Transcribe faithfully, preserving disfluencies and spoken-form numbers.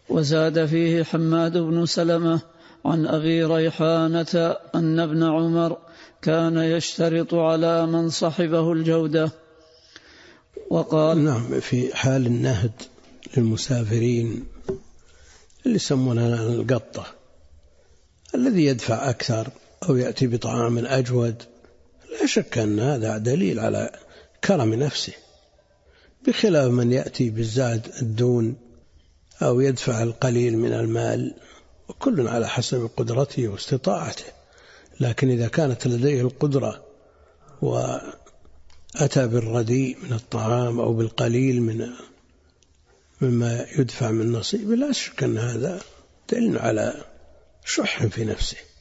وزاد فيه حماد بن سلمة عن أبي ريحانة أن ابن عمر كان يشترط على من صحبه الجودة. وقال نعم في حال النهد للمسافرين اللي يسمونها القطة، الذي يدفع أكثر أو يأتي بطعام أجود، لا شك أن هذا دليل على كرم نفسه، بخلاف من يأتي بالزاد الدون أو يدفع القليل من المال، وكل على حسب قدرته واستطاعته. لكن إذا كانت لديه القدرة وأتى بالرديء من الطعام أو بالقليل من مما يدفع من نصيب، لا شك أن هذا دليل على شح في نفسه.